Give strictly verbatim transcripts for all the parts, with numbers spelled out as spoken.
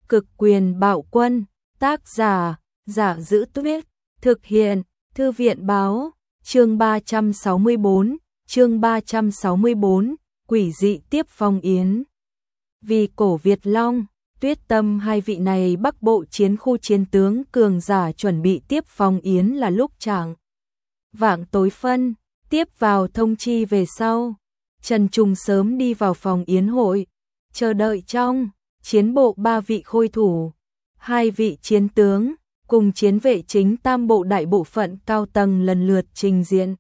Cực quyền bạo quân, tác giả, Giả Giữ Tuyết, thực hiện, Thư viện báo, chương ba trăm sáu mươi tư, chương ba trăm sáu mươi tư, quỷ dị tiếp phong yến. Vì cổ Việt Long, Tuyết Tâm hai vị này Bắc Bộ chiến khu chiến tướng cường giả chuẩn bị tiếp phong yến là lúc chạng vạng tối phân, tiếp vào thông chi về sau. Trần Trùng sớm đi vào phòng yến hội, chờ đợi trong chiến bộ ba vị khôi thủ, hai vị chiến tướng, cùng chiến vệ chính tam bộ đại bộ phận cao tầng lần lượt trình diện.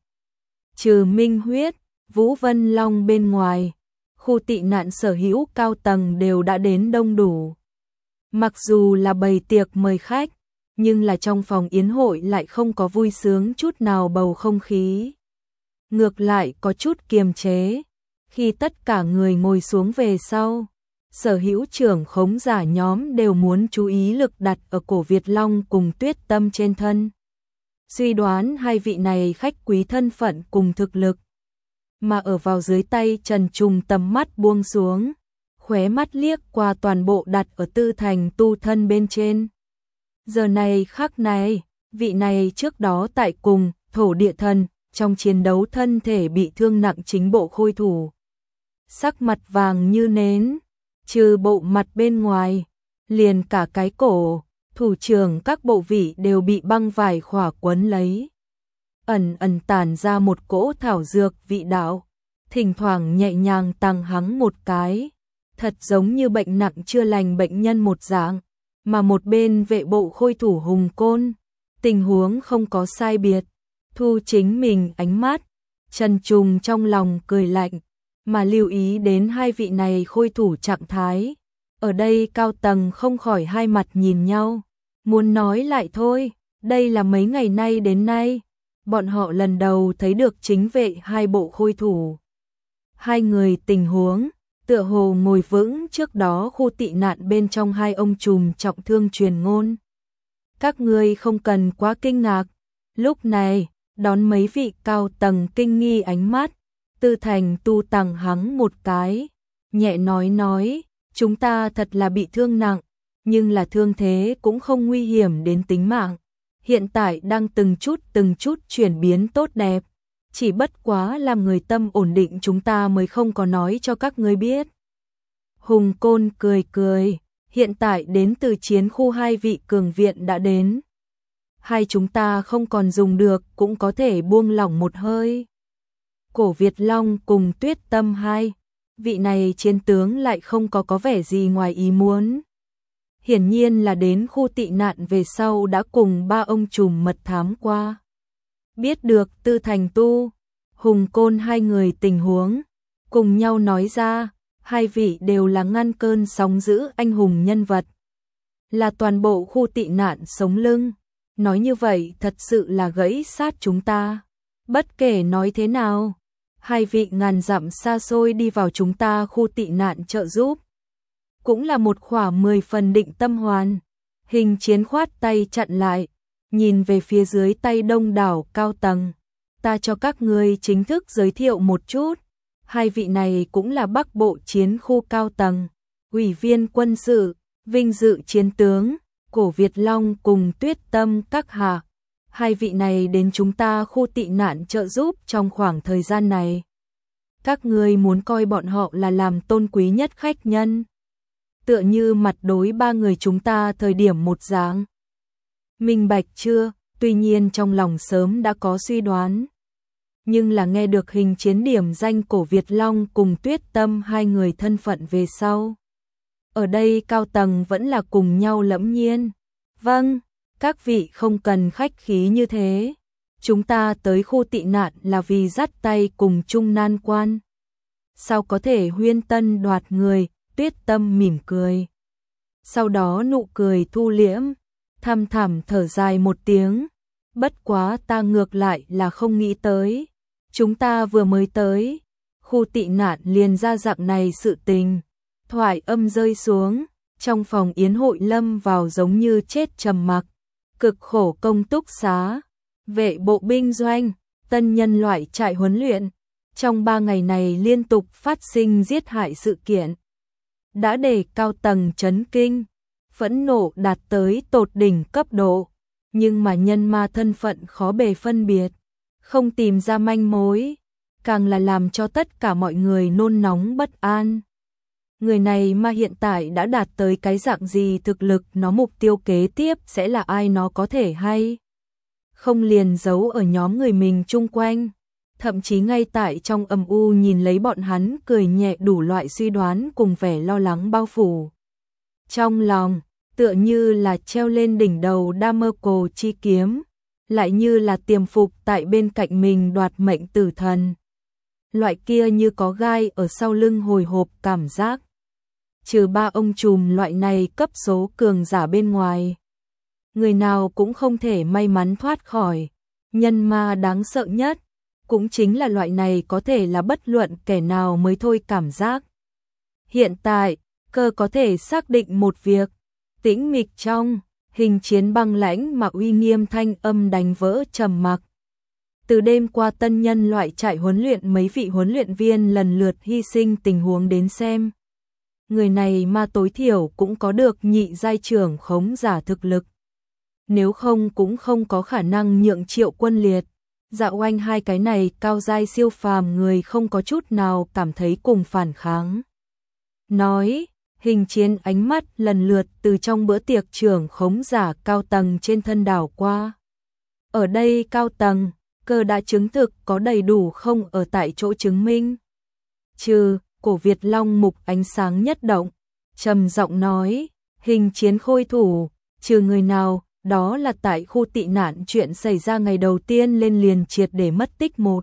Trừ Minh Huyết, Vũ Vân Long bên ngoài, khu tị nạn sở hữu cao tầng đều đã đến đông đủ. Mặc dù là bày tiệc mời khách, nhưng là trong phòng yến hội lại không có vui sướng chút nào, bầu không khí ngược lại có chút kiềm chế. Khi tất cả người ngồi xuống về sau, sở hữu trưởng khống giả nhóm đều muốn chú ý lực đặt ở cổ Việt Long cùng Tuyết Tâm trên thân. Suy đoán hai vị này khách quý thân phận cùng thực lực, mà ở vào dưới tay Trần Trùng tầm mắt buông xuống, khóe mắt liếc qua toàn bộ đặt ở Tư Thành tu thân bên trên. Giờ này khắc này, vị này trước đó tại cùng thổ địa thần trong chiến đấu thân thể bị thương nặng chính bộ khôi thủ, sắc mặt vàng như nến, trừ bộ mặt bên ngoài, liền cả cái cổ, thủ trưởng các bộ vị đều bị băng vải khỏa quấn lấy. Ẩn ẩn tản ra một cỗ thảo dược vị đạo, thỉnh thoảng nhẹ nhàng tăng hắng một cái, thật giống như bệnh nặng chưa lành bệnh nhân một dạng, mà một bên vệ bộ khôi thủ Hùng Côn, tình huống không có sai biệt, thu chính mình ánh mắt. Trần Trùng trong lòng cười lạnh, mà lưu ý đến hai vị này khôi thủ trạng thái. Ở đây cao tầng không khỏi hai mặt nhìn nhau, muốn nói lại thôi, đây là mấy ngày nay đến nay, bọn họ lần đầu thấy được chính vệ hai bộ khôi thủ. Hai người tình huống, tựa hồ ngồi vững trước đó khu tị nạn bên trong hai ông trùm trọng thương truyền ngôn. Các ngươi không cần quá kinh ngạc, lúc này, đón mấy vị cao tầng kinh nghi ánh mắt, Tư Thành tu tằng hắng một cái, nhẹ nói nói, chúng ta thật là bị thương nặng, nhưng là thương thế cũng không nguy hiểm đến tính mạng. Hiện tại đang từng chút từng chút chuyển biến tốt đẹp, chỉ bất quá làm người tâm ổn định chúng ta mới không có nói cho các ngươi biết. Hùng Côn cười cười, hiện tại đến từ chiến khu hai vị cường viện đã đến. Hai chúng ta không còn dùng được cũng có thể buông lỏng một hơi. Cổ Việt Long cùng Tuyết Tâm hai, vị này chiến tướng lại không có có vẻ gì ngoài ý muốn. Hiển nhiên là đến khu tị nạn về sau đã cùng ba ông trùm mật thám qua. Biết được Tư Thành tu, Hùng Côn hai người tình huống, cùng nhau nói ra, hai vị đều là ngăn cơn sóng dữ anh hùng nhân vật, là toàn bộ khu tị nạn sống lưng. Nói như vậy thật sự là gãy sát chúng ta. Bất kể nói thế nào, hai vị ngàn dặm xa xôi đi vào chúng ta khu tị nạn trợ giúp, cũng là một khỏa mười phần định tâm hoàn. Hình Chiến khoát tay chặn lại, nhìn về phía dưới tay đông đảo cao tầng. Ta cho các ngươi chính thức giới thiệu một chút, hai vị này cũng là Bắc Bộ chiến khu cao tầng, ủy viên quân sự, vinh dự chiến tướng, cổ Việt Long cùng Tuyết Tâm các hạ. Hai vị này đến chúng ta khu tị nạn trợ giúp trong khoảng thời gian này. Các ngươi muốn coi bọn họ là làm tôn quý nhất khách nhân, tựa như mặt đối ba người chúng ta thời điểm một dáng. Minh bạch chưa? Tuy nhiên trong lòng sớm đã có suy đoán, nhưng là nghe được Hình Chiến điểm danh cổ Việt Long cùng Tuyết Tâm hai người thân phận về sau, ở đây cao tầng vẫn là cùng nhau lẫm nhiên. Vâng, các vị không cần khách khí như thế, chúng ta tới khu tị nạn là vì dắt tay cùng chung nan quan, sao có thể huyên tân đoạt người. Tuyết Tâm mỉm cười, sau đó nụ cười thu liễm, thầm thầm thở dài một tiếng. Bất quá ta ngược lại là không nghĩ tới, chúng ta vừa mới tới khu tị nạn liền ra dạng này sự tình. Thoại âm rơi xuống, trong phòng yến hội lâm vào giống như chết trầm mặc. Cực khổ công túc xá, vệ bộ binh doanh, tân nhân loại trại huấn luyện, trong ba ngày này liên tục phát sinh giết hại sự kiện, đã để cao tầng chấn kinh. phẫn nộ đạt tới tột đỉnh cấp độ, nhưng mà nhân ma thân phận khó bề phân biệt, không tìm ra manh mối, càng là làm cho tất cả mọi người nôn nóng bất an. Người này mà hiện tại đã đạt tới cái dạng gì thực lực, nó mục tiêu kế tiếp sẽ là ai, nó có thể hay không liền giấu ở nhóm người mình chung quanh. Thậm chí ngay tại trong âm u nhìn lấy bọn hắn cười nhẹ, đủ loại suy đoán cùng vẻ lo lắng bao phủ trong lòng, tựa như là treo lên đỉnh đầu đa mơ cổ chi kiếm, lại như là tiềm phục tại bên cạnh mình đoạt mệnh tử thần. Loại kia như có gai ở sau lưng hồi hộp cảm giác. Trừ ba ông trùm loại này cấp số cường giả bên ngoài, người nào cũng không thể may mắn thoát khỏi. Nhân ma đáng sợ nhất cũng chính là loại này có thể là bất luận kẻ nào mới thôi cảm giác. Hiện tại, cơ có thể xác định một việc, tĩnh mịch trong Hình Chiến băng lãnh mà uy nghiêm thanh âm đánh vỡ trầm mặc. Từ đêm qua tân nhân loại trại huấn luyện mấy vị huấn luyện viên lần lượt hy sinh tình huống đến xem, người này mà tối thiểu cũng có được nhị giai trưởng khống giả thực lực. Nếu không cũng không có khả năng nhượng Triệu Quân Liệt, Dạ Oanh hai cái này cao giai siêu phàm người không có chút nào cảm thấy cùng phản kháng. Nói, Hình Chiến ánh mắt lần lượt từ trong bữa tiệc trưởng khống giả cao tầng trên thân đảo qua. Ở đây cao tầng, cơ đã chứng thực có đầy đủ không ở tại chỗ chứng minh. Trừ, Cổ Việt Long mục ánh sáng nhất động, trầm giọng nói, Hình Chiến khôi thủ, trừ người nào, đó là tại khu tị nạn chuyện xảy ra ngày đầu tiên lên liền triệt để mất tích một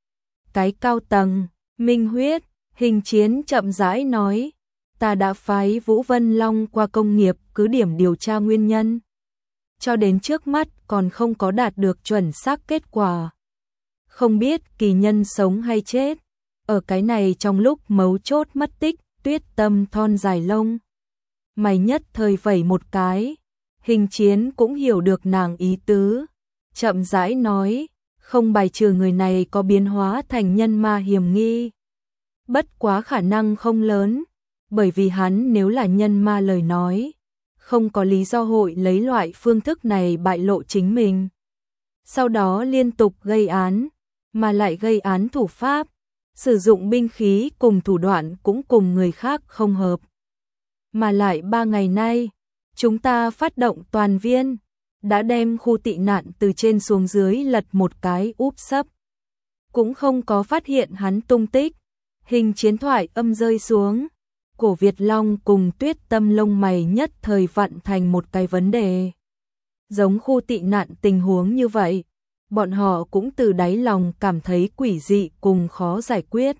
cái cao tầng. Minh huyết, Hình Chiến chậm rãi nói, ta đã phái Vũ Vân Long qua công nghiệp cứ điểm điều tra nguyên nhân. Cho đến trước mắt còn không có đạt được chuẩn xác kết quả. Không biết kỳ nhân sống hay chết. Ở cái này trong lúc mấu chốt mất tích, Tuyết Tâm thon dài lông mày nhất thời vẩy một cái. Hình Chiến cũng hiểu được nàng ý tứ, chậm rãi nói, không bài trừ người này có biến hóa thành nhân ma hiểm nghi. Bất quá khả năng không lớn, bởi vì hắn nếu là nhân ma lời nói, không có lý do hội lấy loại phương thức này bại lộ chính mình. Sau đó liên tục gây án, mà lại gây án thủ pháp, sử dụng binh khí cùng thủ đoạn cũng cùng người khác không hợp. Mà lại ba ngày nay, chúng ta phát động toàn viên, đã đem khu tị nạn từ trên xuống dưới lật một cái úp sấp. Cũng không có phát hiện hắn tung tích. Hình Chiến thoại âm rơi xuống. Cổ Việt Long cùng Tuyết Tâm lông mày nhất thời vặn thành một cái vấn đề. Giống khu tị nạn tình huống như vậy, bọn họ cũng từ đáy lòng cảm thấy quỷ dị cùng khó giải quyết.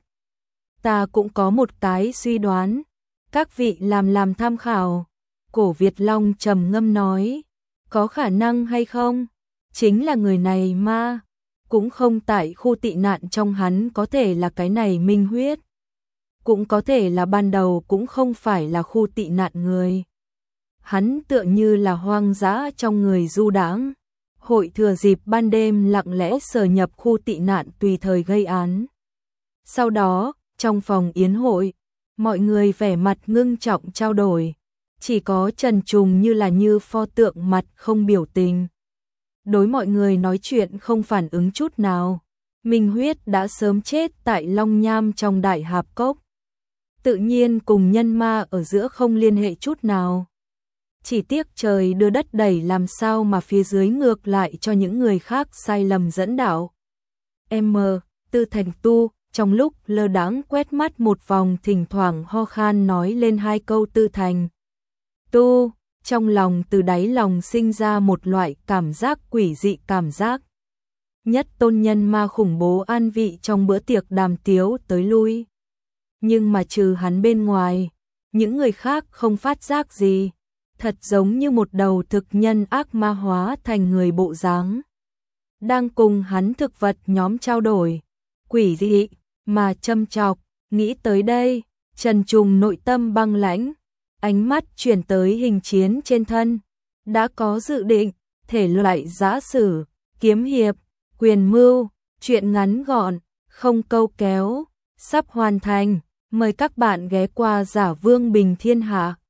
Ta cũng có một cái suy đoán, các vị làm làm tham khảo. Cổ Việt Long trầm ngâm nói, có khả năng hay không? Chính là người này ma, cũng không tại khu tị nạn trong hắn có thể là cái này Minh huyết. Cũng có thể là ban đầu cũng không phải là khu tị nạn người. Hắn tựa như là hoang dã trong người du đãng, hội thừa dịp ban đêm lặng lẽ sờ nhập khu tị nạn tùy thời gây án. Sau đó, trong phòng yến hội, mọi người vẻ mặt ngưng trọng trao đổi. Chỉ có Trần Trùng như là như pho tượng mặt không biểu tình. Đối mọi người nói chuyện không phản ứng chút nào. Minh huyết đã sớm chết tại Long Nham trong đại hạp cốc. Tự nhiên cùng nhân ma ở giữa không liên hệ chút nào. Chỉ tiếc trời đưa đất đẩy làm sao mà phía dưới ngược lại cho những người khác sai lầm dẫn đạo. M. Tư Thành Tu, trong lúc lơ đãng quét mắt một vòng thỉnh thoảng ho khan nói lên hai câu Tư Thành Tu, trong lòng từ đáy lòng sinh ra một loại cảm giác quỷ dị cảm giác. Nhất tôn nhân ma khủng bố an vị trong bữa tiệc đàm tiếu tới lui. Nhưng mà trừ hắn bên ngoài, những người khác không phát giác gì. Thật giống như một đầu thực nhân ác ma hóa thành người bộ dáng. Đang cùng hắn thực vật nhóm trao đổi. Quỷ dị, mà châm chọc, nghĩ tới đây, Trần Trùng nội tâm băng lãnh. Ánh mắt chuyển tới Hình Chiến trên thân. Đã có dự định, thể loại giã sử, kiếm hiệp, quyền mưu, chuyện ngắn gọn, không câu kéo, sắp hoàn thành. Mời các bạn ghé qua Giả Vương Bình Thiên Hạ.